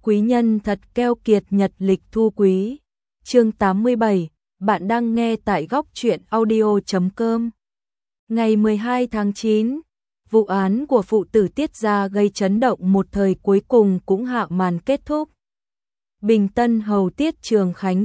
Quý nhân thật keo kiệt, nhật lịch thu quý. Chương 87, bạn đang nghe tại góc truyện audio.com. Ngày 12 tháng 9, vụ án của phụ tử Tiết Gia gây chấn động một thời cuối cùng cũng hạ màn kết thúc. Bình Tân hầu Tiết Trường Khánh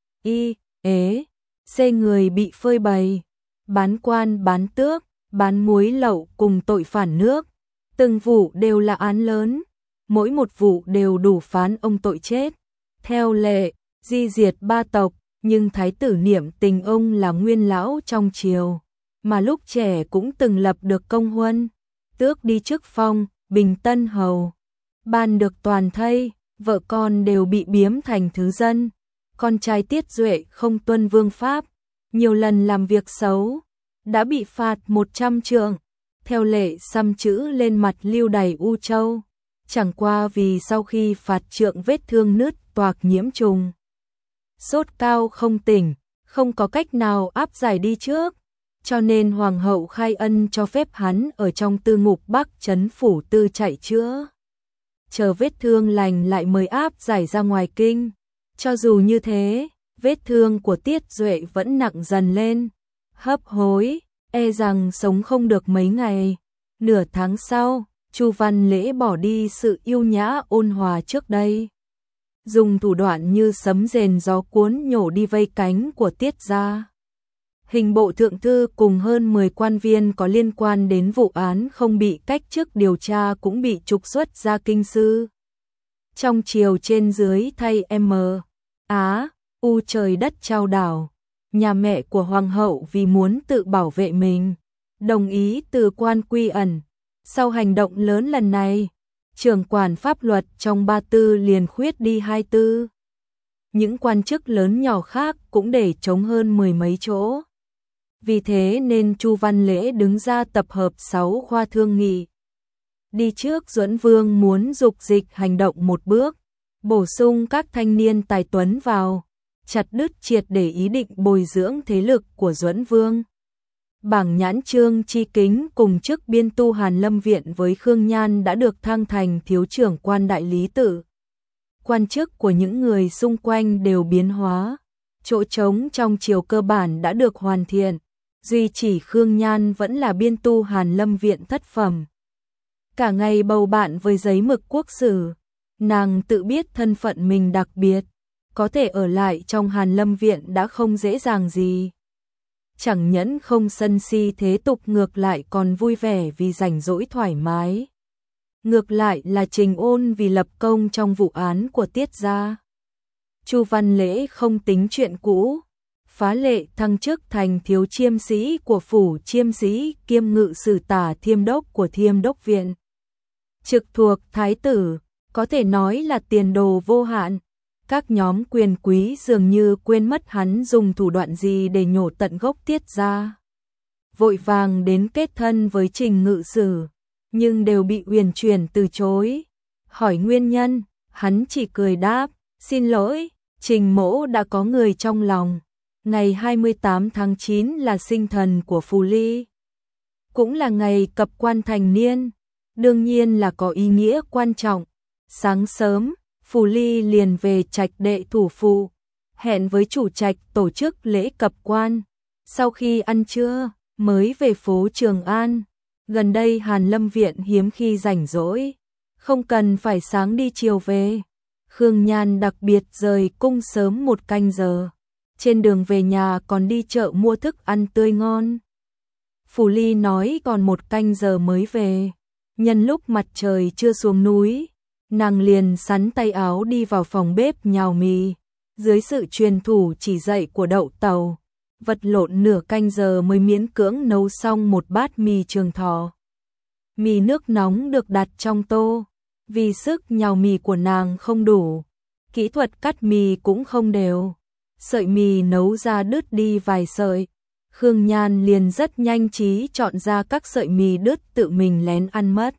C người bị phơi bày, bán quan bán tước, bán muối lậu cùng tội phản nước. Từng vụ đều là án lớn, mỗi một vụ đều đủ phán ông tội chết. Theo lệ, di diệt ba tộc, nhưng thái tử niệm tình ông là nguyên lão trong triều, mà lúc trẻ cũng từng lập được công huân, tước đi chức phong, Bình Tân hầu. Ban được toàn thây, vợ con đều bị biếm thành thứ dân. Con trai Tiết Duệ không tuân vương pháp, nhiều lần làm việc xấu, đã bị phạt 100 trượng. Theo lệ xăm chữ lên mặt lưu đày U Châu, chẳng qua vì sau khi phạt trượng vết thương nứt toạc nhiễm trùng. Sốt cao không tỉnh, không có cách nào áp giải đi trước, cho nên hoàng hậu khai ân cho phép hắn ở trong tư ngục Bắc Trấn phủ tư chạy chữa. Chờ vết thương lành lại mới áp giải ra ngoài kinh. Cho dù như thế, vết thương của Tiết Duệ vẫn nặng dần lên, hấp hối, e rằng sống không được mấy ngày. Nửa tháng sau, Chu Văn Lễ bỏ đi sự yêu nhã ôn hòa trước đây, dùng thủ đoạn như sấm rền gió cuốn nhổ đi vây cánh của Tiết Gia. Hình bộ thượng thư cùng hơn 10 quan viên có liên quan đến vụ án không bị cách chức điều tra cũng bị trục xuất ra kinh sư. Trong triều trên dưới thay trời đất trao đảo, nhà mẹ của hoàng hậu vì muốn tự bảo vệ mình, đồng ý từ quan quy ẩn. Sau hành động lớn lần này, trưởng quản pháp luật trong ba tư liền khuyết đi 2 tư. Những quan chức lớn nhỏ khác cũng để trống hơn 10 mấy chỗ. Vì thế nên Chu Văn Lễ đứng ra tập hợp 6 khoa thương nghị. Đi trước Duẫn Vương muốn dục dịch hành động một bước, bổ sung các thanh niên tài tuấn vào, chặt đứt triệt để ý định bồi dưỡng thế lực của Duẫn Vương. Bảng Nhãn Trương Chi Kính cùng chức biên tu Hàn Lâm Viện với Khương Nhan đã được thăng thành thiếu trưởng quan đại lý tự. Quan chức của những người xung quanh đều biến hóa, chỗ trống trong triều cơ bản đã được hoàn thiện, duy chỉ Khương Nhan vẫn là biên tu Hàn Lâm Viện thất phẩm. Cả ngày bầu bạn với giấy mực quốc sử, nàng tự biết thân phận mình đặc biệt, có thể ở lại trong Hàn Lâm Viện đã không dễ dàng gì. Chẳng nhẫn không sân si thế tục, ngược lại còn vui vẻ vì rảnh rỗi thoải mái. Ngược lại là Trình Ôn vì lập công trong vụ án của Tiết Gia. Chu Văn Lễ không tính chuyện cũ, phá lệ thăng chức thành thiếu chiêm sĩ của phủ chiêm sĩ kiêm ngự sử tả thiêm đốc của Thiêm Đốc Viện. Trực thuộc thái tử, có thể nói là tiền đồ vô hạn. Các nhóm quyền quý dường như quên mất hắn dùng thủ đoạn gì để nhổ tận gốc Tiết Gia. Vội vàng đến kết thân với Trình ngự sử, nhưng đều bị Uyển Chuyển từ chối. Hỏi nguyên nhân, hắn chỉ cười đáp, xin lỗi, Trình mỗ đã có người trong lòng. Ngày 28 tháng 9 là sinh thần của Phù Ly, cũng là ngày cập quan thành niên, đương nhiên là có ý nghĩa quan trọng. Sáng sớm, Phù Ly liền về trạch đệ thủ phủ, hẹn với chủ trạch tổ chức lễ cập quan. Sau khi ăn trưa, mới về phố Trường An. Gần đây Hàn Lâm Viện hiếm khi rảnh rỗi, không cần phải sáng đi chiều về. Khương Nhan đặc biệt rời cung sớm 1 canh giờ. Trên đường về nhà còn đi chợ mua thức ăn tươi ngon. Phù Ly nói còn 1 canh giờ mới về. Nhân lúc mặt trời chưa xuống núi, nàng liền sắn tay áo đi vào phòng bếp nhào mì. Dưới sự truyền thủ chỉ dạy của Đậu Tàu, vật lộn nửa canh giờ mới miễn cưỡng nấu xong một bát mì Trường Thọ. Mì nước nóng được đặt trong tô, vì sức nhào mì của nàng không đủ, kỹ thuật cắt mì cũng không đều, sợi mì nấu ra đứt đi vài sợi. Khương Nhan liền rất nhanh trí chọn ra các sợi mì đứt tự mình lén ăn mất.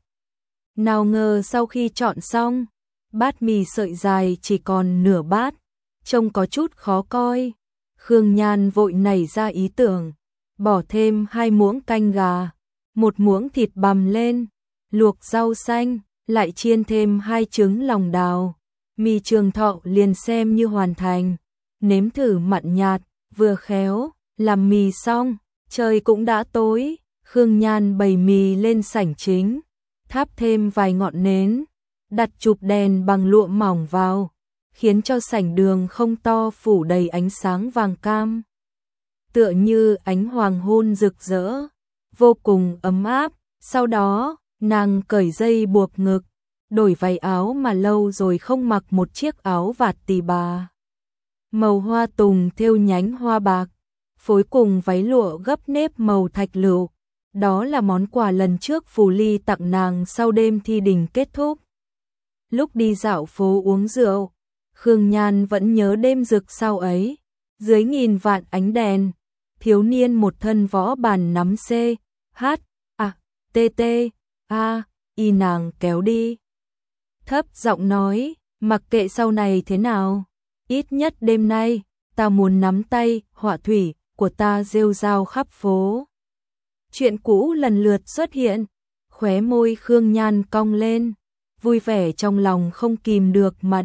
Nào ngờ sau khi chọn xong, bát mì sợi dài chỉ còn nửa bát, trông có chút khó coi. Khương Nhan vội nảy ra ý tưởng, bỏ thêm 2 muỗng canh gà, 1 muỗng thịt bằm lên, luộc rau xanh, lại chiên thêm 2 trứng lòng đào, Mì Trường Thọ liền xem như hoàn thành, nếm thử mặn nhạt, vừa khéo, làm mì xong, trời cũng đã tối, Khương Nhan bày mì lên sảnh chính, thắp thêm vài ngọn nến, đặt chụp đèn bằng lụa mỏng vào, khiến cho sảnh đường không to phủ đầy ánh sáng vàng cam. Tựa như ánh hoàng hôn rực rỡ, vô cùng ấm áp. Sau đó, nàng cởi dây buộc ngực, đổi váy áo mà lâu rồi không mặc, một chiếc áo vạt tì bà màu hoa tùng thêu nhánh hoa bạc, phối cùng váy lụa gấp nếp màu thạch lựu. Đó là món quà lần trước Phù Ly tặng nàng sau đêm thi đình kết thúc. Lúc đi dạo phố uống rượu, Khương Nhan vẫn nhớ đêm rực sau ấy, dưới nghìn vạn ánh đèn, thiếu niên một thân võ bàn nắm C, H, A, T, T, A, Y nàng kéo đi. Thấp giọng nói, mặc kệ sau này thế nào, ít nhất đêm nay, ta muốn nắm tay, họa thủy của ta rêu rao khắp phố. Chuyện cũ lần lượt xuất hiện, khóe môi Khương Nhan cong lên, vui vẻ trong lòng không kìm được mà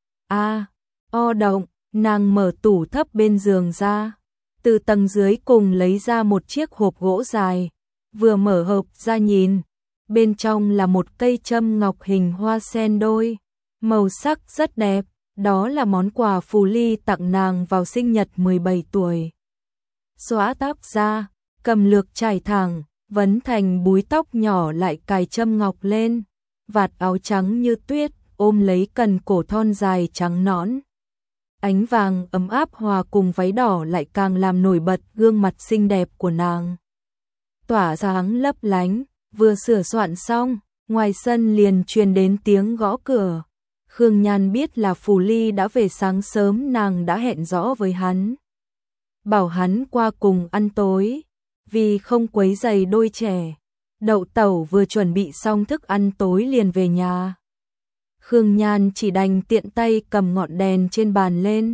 o động, nàng mở tủ thấp bên giường ra, từ tầng dưới cùng lấy ra một chiếc hộp gỗ dài, vừa mở hộp ra nhìn, bên trong là một cây châm ngọc hình hoa sen đôi, màu sắc rất đẹp, đó là món quà Phù Ly tặng nàng vào sinh nhật 17 tuổi. Xóa tóc ra, cầm lược chải thẳng, vấn thành búi tóc nhỏ lại cài châm ngọc lên, vạt áo trắng như tuyết, ôm lấy cần cổ thon dài trắng nõn. Ánh vàng ấm áp hòa cùng váy đỏ lại càng làm nổi bật gương mặt xinh đẹp của nàng. Tỏa sáng lấp lánh, vừa sửa soạn xong, ngoài sân liền truyền đến tiếng gõ cửa. Khương Nhan biết là Phù Ly đã về, sáng sớm nàng đã hẹn rõ với hắn, bảo hắn qua cùng ăn tối, vì không quấy rầy đôi trẻ. Đậu Tẩu vừa chuẩn bị xong thức ăn tối liền về nhà. Khương Nhan chỉ đành tiện tay cầm ngọn đèn trên bàn lên,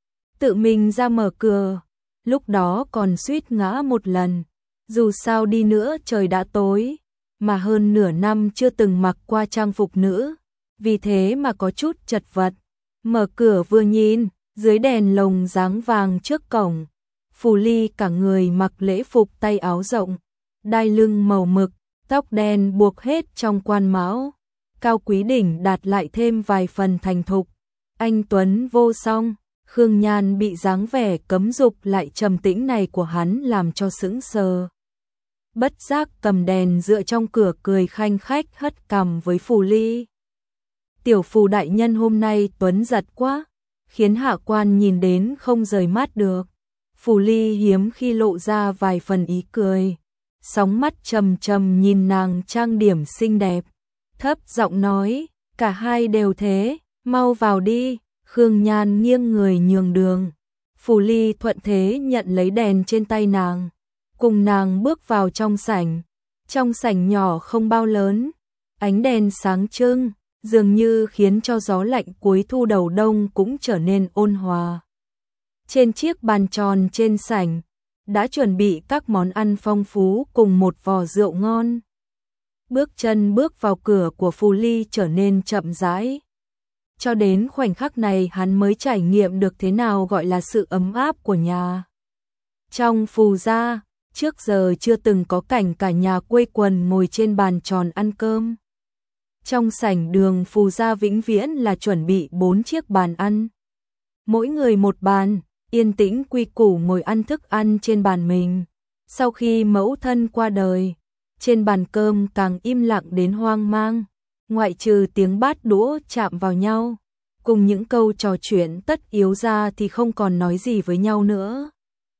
tự mình ra mở cửa, lúc đó còn suýt ngã một lần. Dù sao đi nữa trời đã tối, mà hơn nửa năm chưa từng mặc qua trang phục nữ, vì thế mà có chút chật vật. Mở cửa vừa nhìn, dưới đèn lồng dáng vàng trước cổng, Phù Ly cả người mặc lễ phục tay áo rộng, đai lưng màu mực, tóc đen buộc hết trong quan mão, cao quý đỉnh đạt lại thêm vài phần thành thục. Anh tuấn vô song, Khương Nhan bị dáng vẻ cấm dục lại trầm tĩnh này của hắn làm cho sững sờ. Bất giác cầm đèn dựa trong cửa cười khanh khách hất cằm với Phù Ly. Tiểu Phù đại nhân hôm nay tuấn giật quá, khiến hạ quan nhìn đến không rời mắt được. Phù Ly hiếm khi lộ ra vài phần ý cười, sóng mắt trầm trầm nhìn nàng trang điểm xinh đẹp, thấp giọng nói, cả hai đều thế, mau vào đi. Khương Nhan nghiêng người nhường đường, Phù Ly thuận thế nhận lấy đèn trên tay nàng, cùng nàng bước vào trong sảnh. Trong sảnh nhỏ không bao lớn, ánh đèn sáng trưng, dường như khiến cho gió lạnh cuối thu đầu đông cũng trở nên ôn hòa. Trên chiếc bàn tròn trên sảnh, đã chuẩn bị các món ăn phong phú cùng một vò rượu ngon. Bước chân bước vào cửa của Phù Ly trở nên chậm rãi. Cho đến khoảnh khắc này hắn mới trải nghiệm được thế nào gọi là sự ấm áp của nhà. Trong Phù gia, trước giờ chưa từng có cảnh cả nhà quây quần ngồi trên bàn tròn ăn cơm. Trong sảnh đường Phù gia vĩnh viễn là chuẩn bị 4 chiếc bàn ăn. Mỗi người một bàn, yên tĩnh quy củ ngồi ăn thức ăn trên bàn mình. Sau khi mẫu thân qua đời, trên bàn cơm càng im lặng đến hoang mang, ngoại trừ tiếng bát đũa chạm vào nhau, cùng những câu trò chuyện tất yếu ra thì không còn nói gì với nhau nữa.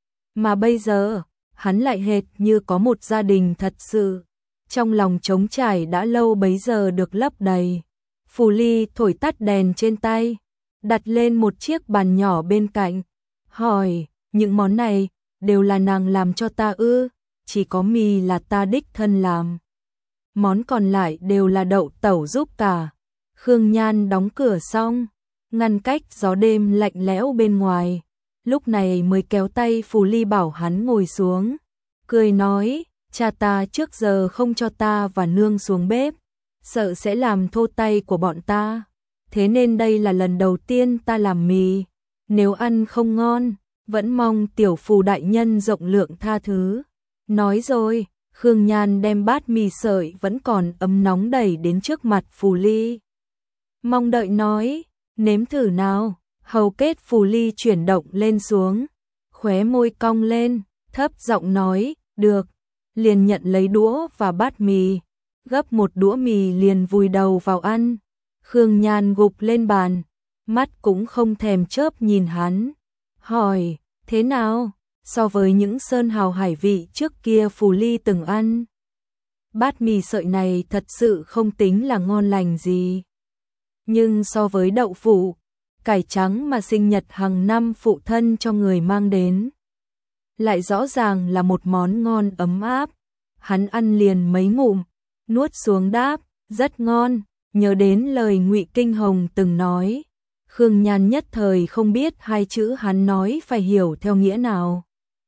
Mà bây giờ, hắn lại hệt như có một gia đình thật sự, trong lòng trống trải đã lâu bấy giờ được lấp đầy. Phù Ly thổi tắt đèn trên tay, đặt lên một chiếc bàn nhỏ bên cạnh, hỏi, những món này đều là nàng làm cho ta ư? Chỉ có mì là ta đích thân làm, món còn lại đều là Đậu Tẩu giúp cả. Khương Nhan đóng cửa xong, ngăn cách gió đêm lạnh lẽo bên ngoài, lúc này mới kéo tay Phù Ly bảo hắn ngồi xuống, cười nói, cha ta trước giờ không cho ta và nương xuống bếp, sợ sẽ làm thô tay của bọn ta, thế nên đây là lần đầu tiên ta làm mì. Nếu ăn không ngon, vẫn mong tiểu Phù đại nhân rộng lượng tha thứ. Nói rồi, Khương Nhan đem bát mì sợi vẫn còn ấm nóng đẩy đến trước mặt Phù Ly. Mong đợi nói, nếm thử nào. Hầu kết Phù Ly chuyển động lên xuống, khóe môi cong lên, thấp giọng nói, được. Liền nhận lấy đũa và bát mì, gấp một đũa mì liền vùi đầu vào ăn. Khương Nhan gục lên bàn, mắt cũng không thèm chớp nhìn hắn, hỏi, thế nào, so với những sơn hào hải vị trước kia Phù Ly từng ăn. Bát mì sợi này thật sự không tính là ngon lành gì. Nhưng so với đậu phụ, cải trắng mà sinh nhật hàng năm phụ thân cho người mang đến, lại rõ ràng là một món ngon ấm áp. Hắn ăn liền mấy ngụm, nuốt xuống đáp, rất ngon. Nhớ đến lời Ngụy Kinh Hồng từng nói, Khương Nhan nhất thời không biết hai chữ hắn nói phải hiểu theo nghĩa nào.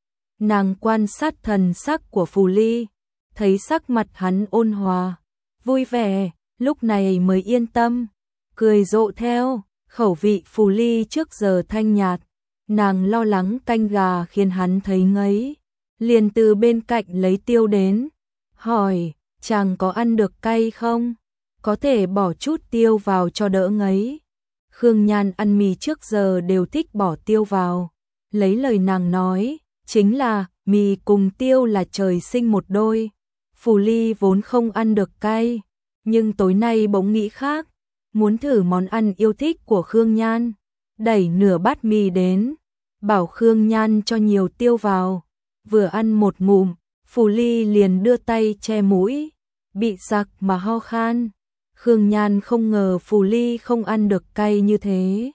Nàng quan sát thần sắc của Phù Ly, thấy sắc mặt hắn ôn hòa, vui vẻ, lúc này mới yên tâm, cười rộ theo. Khẩu vị Phù Ly trước giờ thanh nhạt, nàng lo lắng canh gà khiến hắn thấy ngấy, liền từ bên cạnh lấy tiêu đến, hỏi, chàng có ăn được cay không? Có thể bỏ chút tiêu vào cho đỡ ngấy. Khương Nhan ăn mì trước giờ đều thích bỏ tiêu vào, lấy lời nàng nói, chính là mì cùng tiêu là trời sinh một đôi. Phù Ly vốn không ăn được cay, nhưng tối nay bỗng nghĩ khác, muốn thử món ăn yêu thích của Khương Nhan, đẩy nửa bát mì đến, bảo Khương Nhan cho nhiều tiêu vào. Vừa ăn một ngụm, Phù Ly liền đưa tay che mũi, bị sặc mà ho khan. Khương Nhan không ngờ Phù Ly không ăn được cay như thế,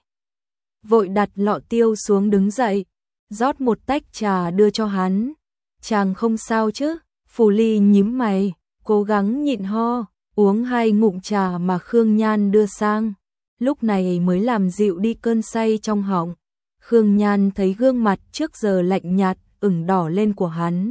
vội đặt lọ tiêu xuống đứng dậy, rót một tách trà đưa cho hắn. Chàng không sao chứ? Phù Ly nhíu mày, cố gắng nhịn ho, uống hai ngụm trà mà Khương Nhan đưa sang, lúc này mới làm dịu đi cơn say trong họng. Khương Nhan thấy gương mặt trước giờ lạnh nhạt ửng đỏ lên của hắn,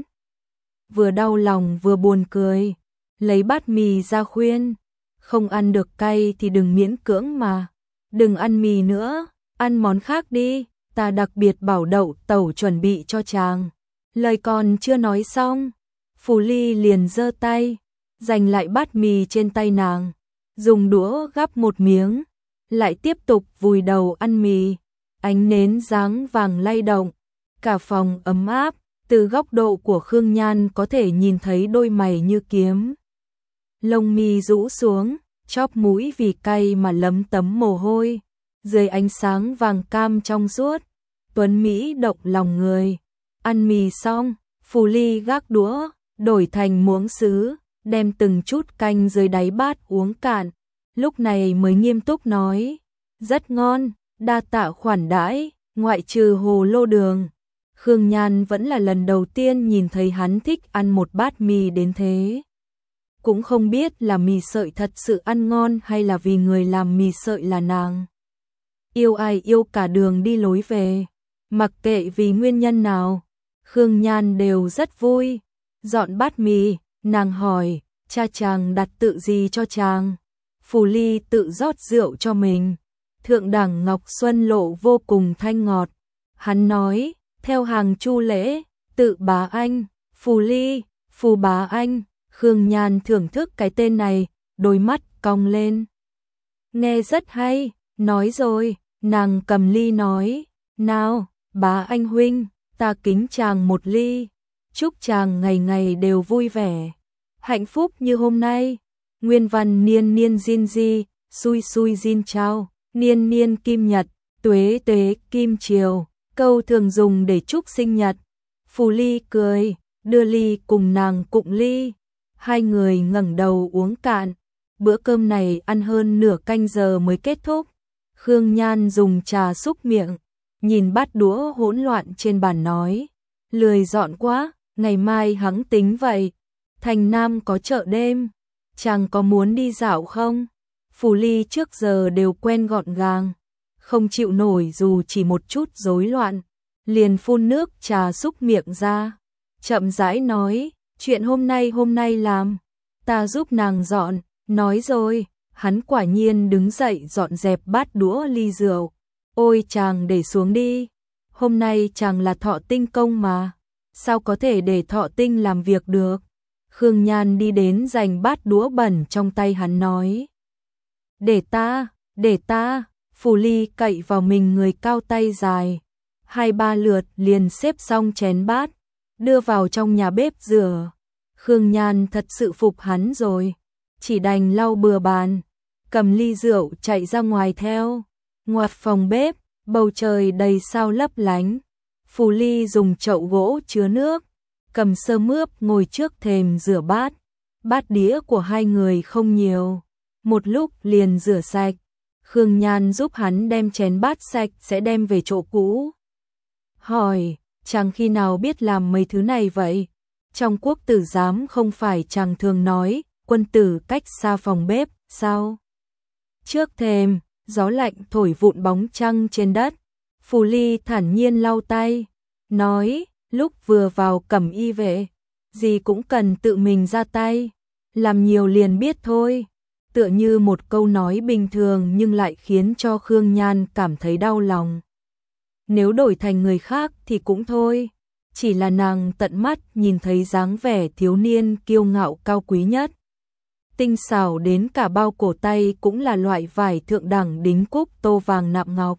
vừa đau lòng vừa buồn cười, lấy bát mì ra khuyên, không ăn được cay thì đừng miễn cưỡng mà, đừng ăn mì nữa, ăn món khác đi, ta đặc biệt bảo đậu tẩu chuẩn bị cho chàng. Lời còn chưa nói xong, Phù Ly liền giơ tay, giành lại bát mì trên tay nàng, dùng đũa gắp một miếng, lại tiếp tục vùi đầu ăn mì. Ánh nến dáng vàng lay động, cả phòng ấm áp, từ góc độ của Khương Nhan có thể nhìn thấy đôi mày như kiếm. Lông mi rũ xuống, chóp mũi vì cay mà lấm tấm mồ hôi, dưới ánh sáng vàng cam trong suốt, tuấn mỹ động lòng người. Ăn mì xong, Phù Ly gác đũa, đổi thành muỗng sứ, đem từng chút canh dưới đáy bát uống cạn, lúc này mới nghiêm túc nói, rất ngon, đa tạ khoản đãi, ngoại trừ hồ lô đường. Khương Nhan vẫn là lần đầu tiên nhìn thấy hắn thích ăn một bát mì đến thế. Cũng không biết là mì sợi thật sự ăn ngon hay là vì người làm mì sợi là nàng. Yêu ai yêu cả đường đi lối về, mặc kệ vì nguyên nhân nào, Khương Nhan đều rất vui. Dọn bát mì, nàng hỏi, cha chàng đặt tự gì cho chàng? Phù Ly tự rót rượu cho mình, thượng đẳng ngọc xuân lộ vô cùng thanh ngọt. Hắn nói, theo hàng Chu lễ, tự bá anh, Phù Ly, Phù bá anh. Khương Nhan thưởng thức cái tên này, đôi mắt cong lên. Nghe rất hay, nói rồi, nàng cầm ly nói, nào, bá anh huynh, ta kính chàng một ly, chúc chàng ngày ngày đều vui vẻ, hạnh phúc như hôm nay. Nguyên văn niên niên diên di, xui xui diên trao, niên niên kim nhật, tuế tuế kim triều, câu thường dùng để chúc sinh nhật. Phù Ly cười, đưa ly cùng nàng cụng ly. Hai người ngẩng đầu uống cạn, bữa cơm này ăn hơn nửa canh giờ mới kết thúc. Khương Nhan dùng trà xúc miệng, nhìn bát đũa hỗn loạn trên bàn nói, lười dọn quá, ngày mai hẵng tính vậy. Thành Nam có chợ đêm, chàng có muốn đi dạo không? Phù Ly trước giờ đều quen gọn gàng, không chịu nổi dù chỉ một chút rối loạn, liền phun nước trà xúc miệng ra, chậm rãi nói, chuyện hôm nay làm, ta giúp nàng dọn, nói rồi, Hắn quả nhiên đứng dậy dọn dẹp bát đũa ly rượu. Ôi chàng để xuống đi, hôm nay chàng là thọ tinh công mà, sao có thể để thọ tinh làm việc được. Khương Nhan đi đến giành bát đũa bẩn trong tay hắn nói. Để ta, Phù Ly cậy vào mình người cao tay dài. 2-3 lượt liền xếp xong chén bát, đưa vào trong nhà bếp rửa. Khương Nhan thật sự phục hắn rồi, chỉ đành lau bừa bàn, cầm ly rượu chạy ra ngoài theo. Ngoặt phòng bếp, bầu trời đầy sao lấp lánh. Phù Ly dùng chậu gỗ chứa nước, cầm sơ mướp ngồi trước thềm rửa bát. Bát đĩa của hai người không nhiều, một lúc liền rửa sạch. Khương Nhan giúp hắn đem chén bát sạch sẽ đem về chỗ cũ. Hỏi, chàng khi nào biết làm mấy thứ này vậy? Trong Quốc tử giám không phải chàng thường nói, quân tử cách xa phòng bếp, sao? Trước thềm, gió lạnh thổi vụn bóng trăng trên đất. Phù Ly thản nhiên lau tay, nói, lúc vừa vào cẩm y vệ, gì cũng cần tự mình ra tay, làm nhiều liền biết thôi. Tựa như một câu nói bình thường nhưng lại khiến cho Khương Nhan cảm thấy đau lòng. Nếu đổi thành người khác thì cũng thôi, chỉ là nàng tận mắt nhìn thấy dáng vẻ thiếu niên kiêu ngạo cao quý nhất. Tinh xảo đến cả bao cổ tay cũng là loại vải thượng đẳng đính cúc tô vàng nạm ngọc.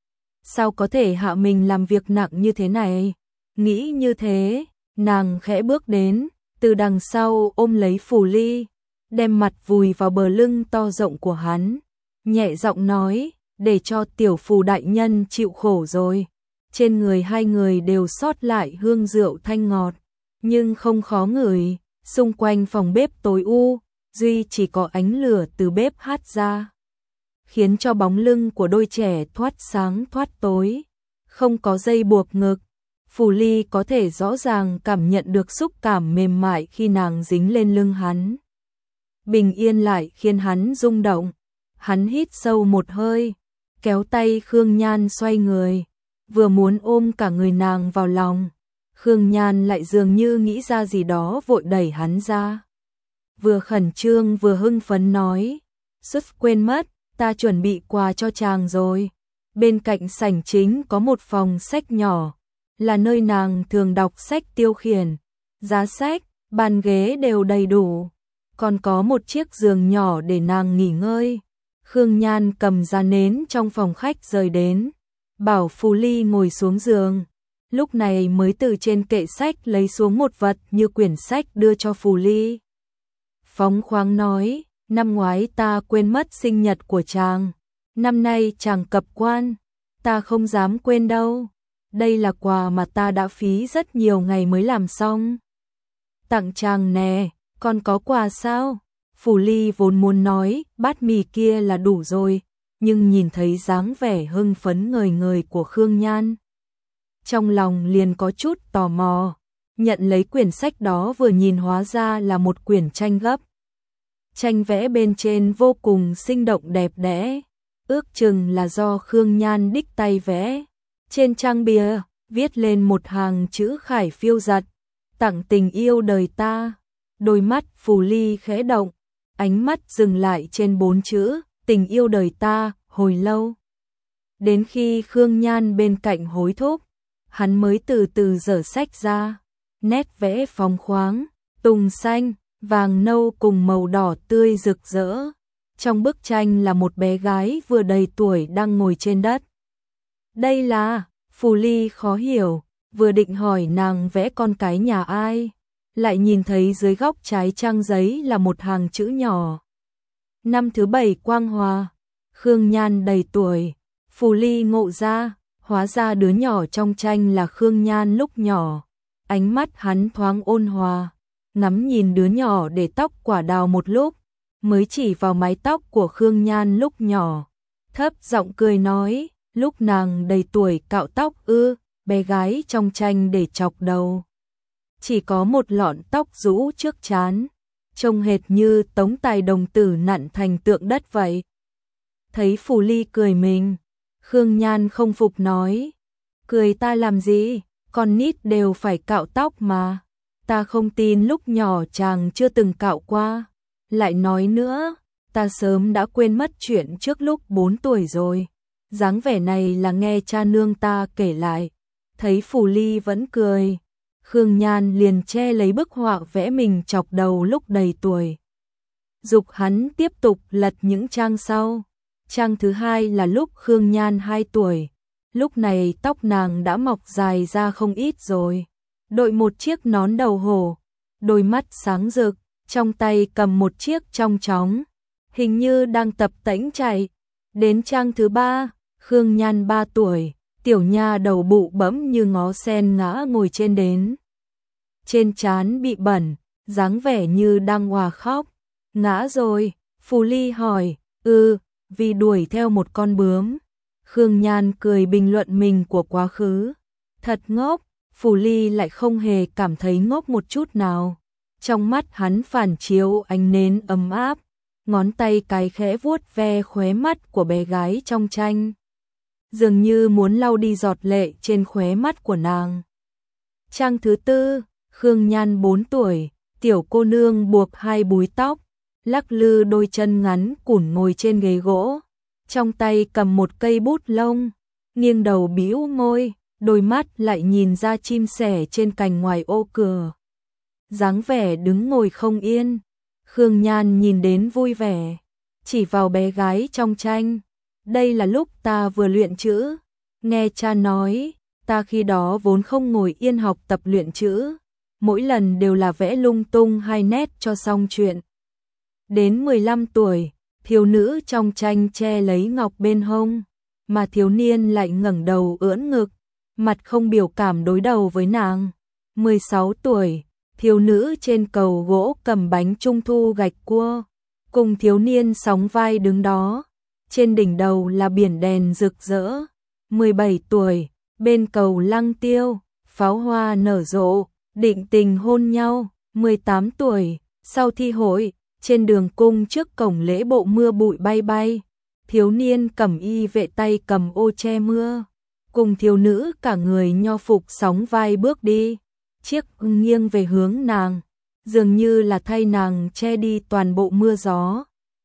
Sao có thể hạ mình làm việc nặng như thế này? Nghĩ như thế, nàng khẽ bước đến, từ đằng sau ôm lấy Phù Ly, đem mặt vùi vào bờ lưng to rộng của hắn, nhẹ giọng nói, để cho tiểu Phù đại nhân chịu khổ rồi. Trên người hai người đều sót lại hương rượu thanh ngọt, nhưng không khó ngửi. Xung quanh phòng bếp tối u, duy chỉ có ánh lửa từ bếp hát ra, khiến cho bóng lưng của đôi trẻ thoát sáng thoát tối. Không có dây buộc ngực, Phù Ly có thể rõ ràng cảm nhận được xúc cảm mềm mại khi nàng dính lên lưng hắn. Bình yên lại khiến hắn rung động. Hắn hít sâu một hơi, kéo tay Khương Nhan xoay người, vừa muốn ôm cả người nàng vào lòng. Khương Nhan lại dường như nghĩ ra gì đó vội đẩy hắn ra. Vừa khẩn trương vừa hưng phấn nói, suýt quên mất, ta chuẩn bị quà cho chàng rồi. Bên cạnh sảnh chính có một phòng sách nhỏ, là nơi nàng thường đọc sách tiêu khiển. Giá sách, bàn ghế đều đầy đủ, còn có một chiếc giường nhỏ để nàng nghỉ ngơi. Khương Nhan cầm giá nến trong phòng khách rời đến, bảo Phù Ly ngồi xuống giường. Lúc này mới từ trên kệ sách lấy xuống một vật như quyển sách đưa cho Phù Ly. Phóng khoáng nói, năm ngoái ta quên mất sinh nhật của chàng, năm nay chàng cập quan, ta không dám quên đâu. Đây là quà mà ta đã phí rất nhiều ngày mới làm xong. Tặng chàng nè, còn có quà sao? Phù Ly vốn muốn nói bát mì kia là đủ rồi, nhưng nhìn thấy dáng vẻ hưng phấn ngời ngời của Khương Nhan, trong lòng liền có chút tò mò. Nhận lấy quyển sách đó vừa nhìn hóa ra là một quyển tranh gấp. Tranh vẽ bên trên vô cùng sinh động đẹp đẽ, ước chừng là do Khương Nhan đích tay vẽ. Trên trang bìa viết lên một hàng chữ khải phiêu giật, tặng tình yêu đời ta. Đôi mắt Phù Ly khẽ động, ánh mắt dừng lại trên 4 chữ tình yêu đời ta hồi lâu. Đến khi Khương Nhan bên cạnh hối thúc, hắn mới từ từ dở sách ra. Nét vẽ phóng khoáng, tùng xanh, vàng nâu cùng màu đỏ tươi rực rỡ. Trong bức tranh là một bé gái vừa đầy tuổi đang ngồi trên đất. Đây là, Phù Ly khó hiểu, vừa định hỏi nàng vẽ con cái nhà ai, lại nhìn thấy dưới góc trái trang giấy là một hàng chữ nhỏ. Năm thứ 7 Quang Hòa, Khương Nhan đầy tuổi. Phù Ly ngộ ra, hóa ra đứa nhỏ trong tranh là Khương Nhan lúc nhỏ. Ánh mắt hắn thoáng ôn hòa, ngắm nhìn đứa nhỏ để tóc quả đào một lúc, mới chỉ vào mái tóc của Khương Nhan lúc nhỏ. Thấp giọng cười nói, lúc nàng đầy tuổi cạo tóc ư? Bé gái trong tranh để chọc đầu, chỉ có một lọn tóc rũ trước trán, trông hệt như tống tài đồng tử nặn thành tượng đất vậy. Thấy Phù Ly cười mình, Khương Nhan không phục nói, cười ta làm gì, con nít đều phải cạo tóc mà, ta không tin lúc nhỏ chàng chưa từng cạo qua. Lại nói nữa, ta sớm đã quên mất chuyện trước lúc 4 tuổi rồi. Dáng vẻ này là nghe cha nương ta kể lại. Thấy Phù Ly vẫn cười, Khương Nhan liền che lấy bức họa vẽ mình chọc đầu lúc đầy tuổi. Dục hắn tiếp tục lật những trang sau. Trang thứ 2 là lúc Khương Nhan 2 tuổi. Lúc này tóc nàng đã mọc dài ra không ít rồi. Đội một chiếc nón đầu hổ, đôi mắt sáng rực, trong tay cầm một chiếc trong chóng, hình như đang tập tễnh chạy. Đến trang thứ 3, Khương Nhan 3 tuổi, tiểu nha đầu bụ bẫm như ngó sen ngã ngồi trên đến. Trên trán bị bẩn, dáng vẻ như đang òa khóc. Ngã rồi, Phù Ly hỏi, vì đuổi theo một con bướm. Khương Nhan cười bình luận mình của quá khứ. Thật ngốc, Phù Ly lại không hề cảm thấy ngốc một chút nào. Trong mắt hắn phản chiếu ánh nến ấm áp, ngón tay cái khẽ vuốt ve khóe mắt của bé gái trong tranh. Dường như muốn lau đi giọt lệ trên khóe mắt của nàng. Trang thứ 4, Khương Nhan 4 tuổi, tiểu cô nương buộc 2 búi tóc, lắc lư đôi chân ngắn cùn ngồi trên ghế gỗ, trong tay cầm một cây bút lông, nghiêng đầu bĩu môi, đôi mắt lại nhìn ra chim sẻ trên cành ngoài ô cửa. Dáng vẻ đứng ngồi không yên. Khương Nhan nhìn đến vui vẻ, chỉ vào bé gái trong tranh. Đây là lúc ta vừa luyện chữ. Nghe cha nói, ta khi đó vốn không ngồi yên học tập luyện chữ. Mỗi lần đều là vẽ lung tung 2 nét cho xong chuyện. Đến 15 tuổi, thiếu nữ trong tranh che lấy ngọc bên hông, mà thiếu niên lại ngẩng đầu ưỡn ngực, mặt không biểu cảm đối đầu với nàng. 16 tuổi, thiếu nữ trên cầu gỗ cầm bánh trung thu gạch cua, cùng thiếu niên sóng vai đứng đó, trên đỉnh đầu là biển đèn rực rỡ. 17 tuổi, bên cầu Lăng Tiêu, pháo hoa nở rộ, định tình hôn nhau. 18 tuổi, sau thi hội, trên đường cung trước cổng lễ bộ mưa bụi bay bay, thiếu niên cẩm y vệ tay cầm ô che mưa, cùng thiếu nữ cả người nho phục sóng vai bước đi, chiếc nghiêng về hướng nàng, dường như là thay nàng che đi toàn bộ mưa gió.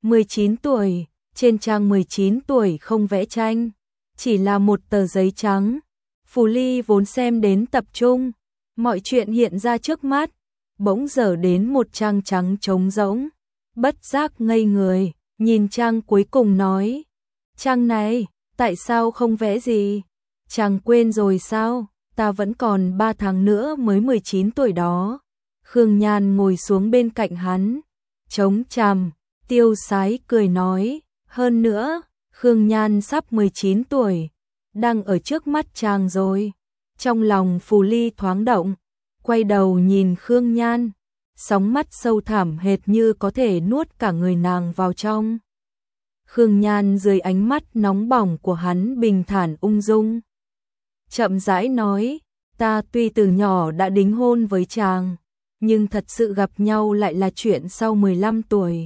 19 tuổi, trên trang 19 tuổi không vẽ tranh, chỉ là một tờ giấy trắng. Phù Ly vốn xem đến tập trung, mọi chuyện hiện ra trước mắt, bỗng dở đến một trang trắng trống rỗng, bất giác ngây người, nhìn trang cuối cùng nói, trang này, tại sao không vẽ gì? Chàng quên rồi sao? Ta vẫn còn 3 tháng nữa mới 19 tuổi đó. Khương Nhan ngồi xuống bên cạnh hắn, chống chằm, tiêu sái cười nói, hơn nữa, Khương Nhan sắp 19 tuổi, đang ở trước mắt chàng rồi. Trong lòng Phù Ly thoáng động, quay đầu nhìn Khương Nhan, sóng mắt sâu thẳm hệt như có thể nuốt cả người nàng vào trong. Khương Nhan dưới ánh mắt nóng bỏng của hắn bình thản ung dung, chậm rãi nói, ta tuy từ nhỏ đã đính hôn với chàng, nhưng thật sự gặp nhau lại là chuyện sau 15 tuổi.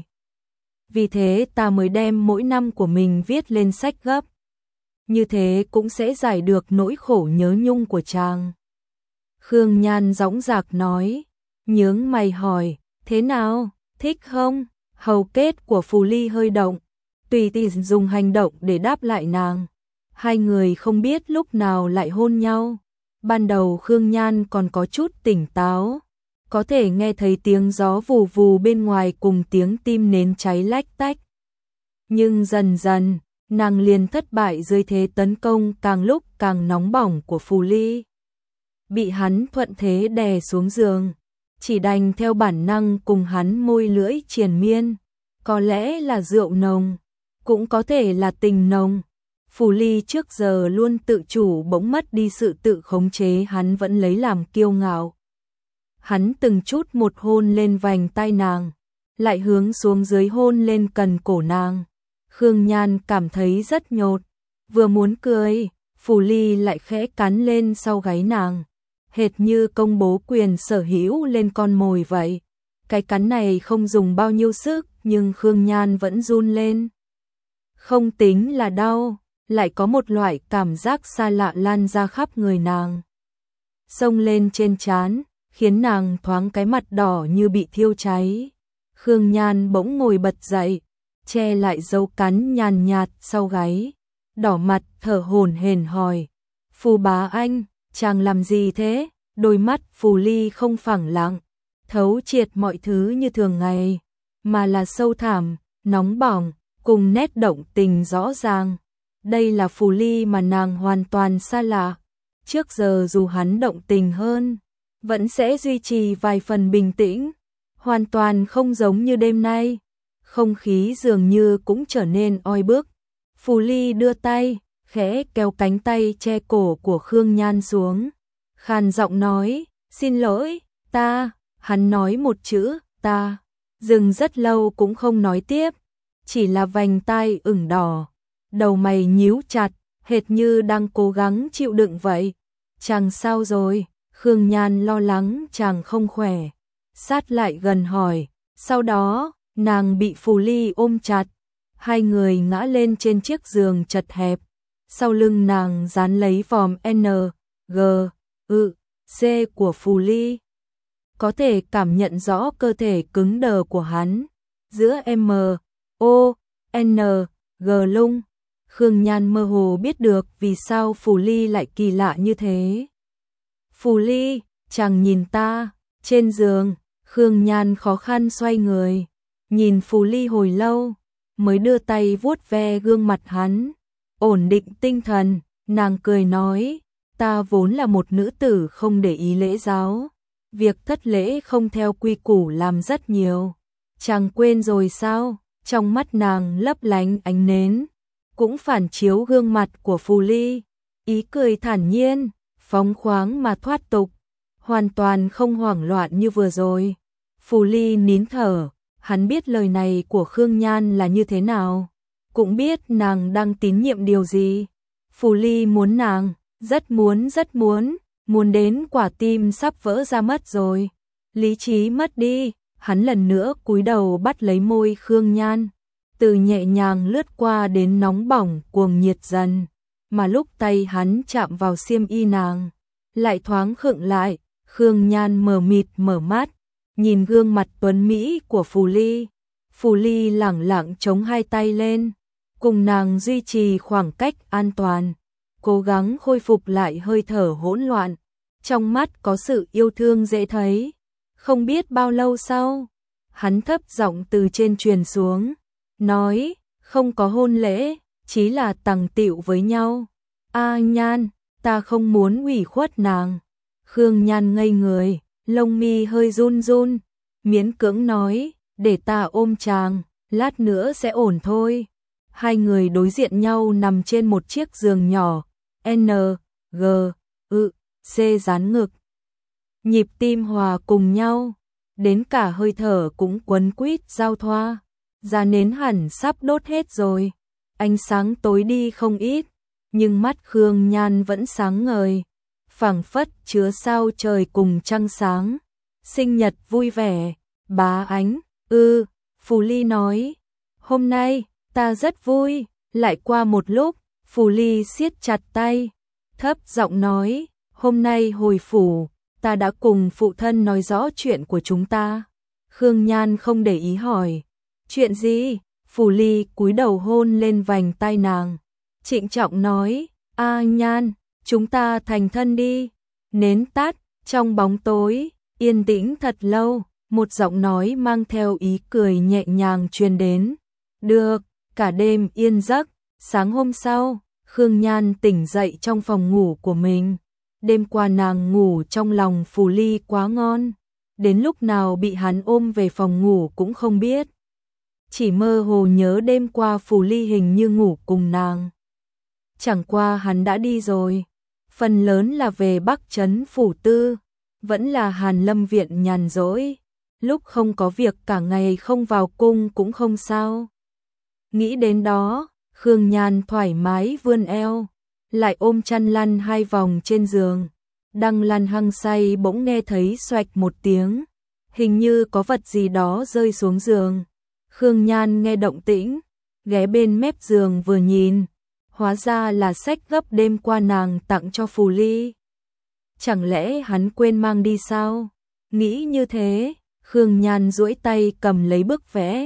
Vì thế ta mới đem mỗi năm của mình viết lên sách gấp. Như thế cũng sẽ giải được nỗi khổ nhớ nhung của chàng. Khương Nhan dõng dạc nói, nhướng mày hỏi, thế nào, thích không? Hầu kết của Phù Ly hơi động, tùy tiện dùng hành động để đáp lại nàng. Hai người không biết lúc nào lại hôn nhau. Ban đầu Khương Nhan còn có chút tỉnh táo, có thể nghe thấy tiếng gió vù vù bên ngoài cùng tiếng tim nến cháy lách tách. Nhưng dần dần, nàng liền thất bại dưới thế tấn công càng lúc càng nóng bỏng của Phù Ly. Bị hắn thuận thế đè xuống giường, chỉ đành theo bản năng cùng hắn môi lưỡi triền miên. Có lẽ là rượu nồng, cũng có thể là tình nồng. Phù Ly trước giờ luôn tự chủ, bỗng mất đi sự tự khống chế, hắn vẫn lấy làm kiêu ngạo. Hắn từng chút một hôn lên vành tai nàng, lại hướng xuống dưới hôn lên cần cổ nàng. Khương Nhan cảm thấy rất nhột, vừa muốn cười, Phù Ly lại khẽ cắn lên sau gáy nàng, hệt như công bố quyền sở hữu lên con mồi vậy. Cái cắn này không dùng bao nhiêu sức, nhưng Khương Nhan vẫn run lên. Không tính là đau, lại có một loại cảm giác xa lạ lan ra khắp người nàng, xông lên trên trán, khiến nàng thoáng cái mặt đỏ như bị thiêu cháy. Khương Nhan bỗng ngồi bật dậy, che lại dấu cắn nhàn nhạt sau gáy, đỏ mặt thở hổn hển hỏi, Phù bá anh, chàng làm gì thế? Đôi mắt Phù Ly không phẳng lặng, thấu triệt mọi thứ như thường ngày, mà là sâu thẳm, nóng bỏng, cùng nét động tình rõ ràng. Đây là Phù Ly mà nàng hoàn toàn xa lạ. Trước giờ dù hắn động tình hơn, vẫn sẽ duy trì vài phần bình tĩnh, hoàn toàn không giống như đêm nay. Không khí dường như cũng trở nên oi bức. Phù Ly đưa tay, khẽ kéo cánh tay che cổ của Khương Nhan xuống, khàn giọng nói, xin lỗi, ta. Hắn nói một chữ, ta, dừng rất lâu cũng không nói tiếp, chỉ là vành tai ửng đỏ, đầu mày nhíu chặt, hệt như đang cố gắng chịu đựng vậy. Chàng sao rồi? Khương Nhan lo lắng chàng không khỏe, sát lại gần hỏi, sau đó, nàng bị Phù Ly ôm chặt, hai người ngã lên trên chiếc giường chật hẹp, sau lưng nàng dán lấy vòm N, G, C của Phù Ly. Có thể cảm nhận rõ cơ thể cứng đờ của hắn, giữa M, O, N, G lung. Khương Nhan mơ hồ biết được vì sao Phù Ly lại kỳ lạ như thế. Phù Ly, chàng nhìn ta, trên giường, Khương Nhan khó khăn xoay người, nhìn Phù Ly hồi lâu, mới đưa tay vuốt ve gương mặt hắn, ổn định tinh thần, nàng cười nói, ta vốn là một nữ tử không để ý lễ giáo, việc thất lễ không theo quy củ làm rất nhiều, chàng quên rồi sao? Trong mắt nàng lấp lánh ánh nến, cũng phản chiếu gương mặt của Phù Ly, ý cười thản nhiên, phóng khoáng mà thoát tục, hoàn toàn không hoảng loạn như vừa rồi. Phù Ly nín thở, hắn biết lời này của Khương Nhan là như thế nào, cũng biết nàng đang tín nhiệm điều gì. Phù Ly muốn nàng, rất muốn đến quả tim sắp vỡ ra mất rồi. Lý trí mất đi, hắn lần nữa cúi đầu bắt lấy môi Khương Nhan, từ nhẹ nhàng lướt qua đến nóng bỏng cuồng nhiệt dần, mà lúc tay hắn chạm vào xiêm y nàng, lại thoáng khựng lại. Khương Nhan mờ mịt mở mắt, nhìn gương mặt tuấn mỹ của Phù Ly. Phù Ly lẳng lặng chống hai tay lên, cùng nàng duy trì khoảng cách an toàn, cố gắng khôi phục lại hơi thở hỗn loạn, trong mắt có sự yêu thương dễ thấy. Không biết bao lâu sau, hắn thấp giọng từ trên truyền xuống, nói, không có hôn lễ, chỉ là tằng tịu với nhau. A Nhan, ta không muốn ủy khuất nàng. Khương Nhan ngây người, lông mi hơi run run, miễn cưỡng nói, để ta ôm chàng, lát nữa sẽ ổn thôi. Hai người đối diện nhau nằm trên một chiếc giường nhỏ, N, G, C dán ngực. Nhịp tim hòa cùng nhau, đến cả hơi thở cũng quấn quýt giao thoa, da nến hẳn sắp đốt hết rồi, ánh sáng tối đi không ít, nhưng mắt Khương Nhan vẫn sáng ngời, phảng phất chứa sao trời cùng trăng sáng. Sinh nhật vui vẻ, bá ánh, Phù Ly nói, hôm nay, ta rất vui. Lại qua một lúc, Phù Ly siết chặt tay, thấp giọng nói, hôm nay hồi phủ, ta đã cùng phụ thân nói rõ chuyện của chúng ta. Khương Nhan không để ý hỏi, chuyện gì? Phù Ly cúi đầu hôn lên vành tai nàng, trịnh trọng nói, A Nhan, chúng ta thành thân đi. Nến tắt, trong bóng tối, yên tĩnh thật lâu, một giọng nói mang theo ý cười nhẹ nhàng truyền đến. Được, cả đêm yên giấc. Sáng hôm sau, Khương Nhan tỉnh dậy trong phòng ngủ của mình. Đêm qua nàng ngủ trong lòng Phù Ly quá ngon, đến lúc nào bị hắn ôm về phòng ngủ cũng không biết. Chỉ mơ hồ nhớ đêm qua Phù Ly hình như ngủ cùng nàng. Chẳng qua hắn đã đi rồi, phần lớn là về Bắc Trấn Phủ Tư, vẫn là Hàn Lâm Viện nhàn rỗi, lúc không có việc cả ngày không vào cung cũng không sao. Nghĩ đến đó, Khương Nhan thoải mái vươn eo, lại ôm chăn lăn hai vòng trên giường. Đang lăn hăng say bỗng nghe thấy xoạch một tiếng, hình như có vật gì đó rơi xuống giường. Khương Nhan nghe động tĩnh, ghé bên mép giường vừa nhìn, hóa ra là sách gấp đêm qua nàng tặng cho Phù Ly. Chẳng lẽ hắn quên mang đi sao? Nghĩ như thế, Khương Nhan duỗi tay cầm lấy bức vẽ,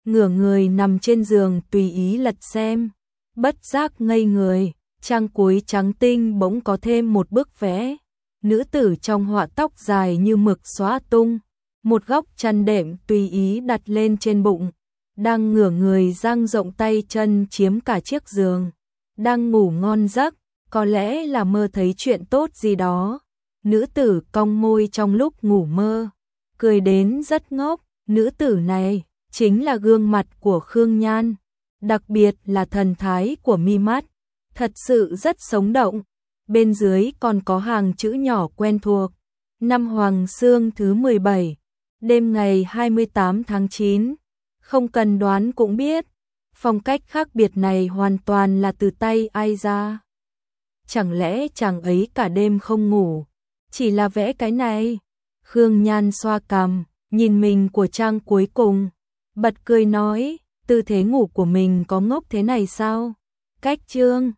ngửa người nằm trên giường tùy ý lật xem, bất giác ngây người, trang cuối trắng tinh bỗng có thêm một bức vẽ, nữ tử trong họa tóc dài như mực xóa tung, một góc chăn đệm tùy ý đặt lên trên bụng, đang ngửa người dang rộng tay chân chiếm cả chiếc giường, đang ngủ ngon giấc, có lẽ là mơ thấy chuyện tốt gì đó. Nữ tử cong môi trong lúc ngủ mơ, cười đến rất ngốc, nữ tử này chính là gương mặt của Khương Nhan, đặc biệt là thần thái của mi mắt, thật sự rất sống động. Bên dưới còn có hàng chữ nhỏ quen thuộc, năm Hoàng Sương thứ 17, đêm ngày 28 tháng 9, không cần đoán cũng biết, phong cách khác biệt này hoàn toàn là từ tay ai ra. Chẳng lẽ chàng ấy cả đêm không ngủ, chỉ là vẽ cái này? Khương Nhan xoa cằm, nhìn mình của trang cuối cùng, bật cười nói, tư thế ngủ của mình có ngốc thế này sao? Cách chương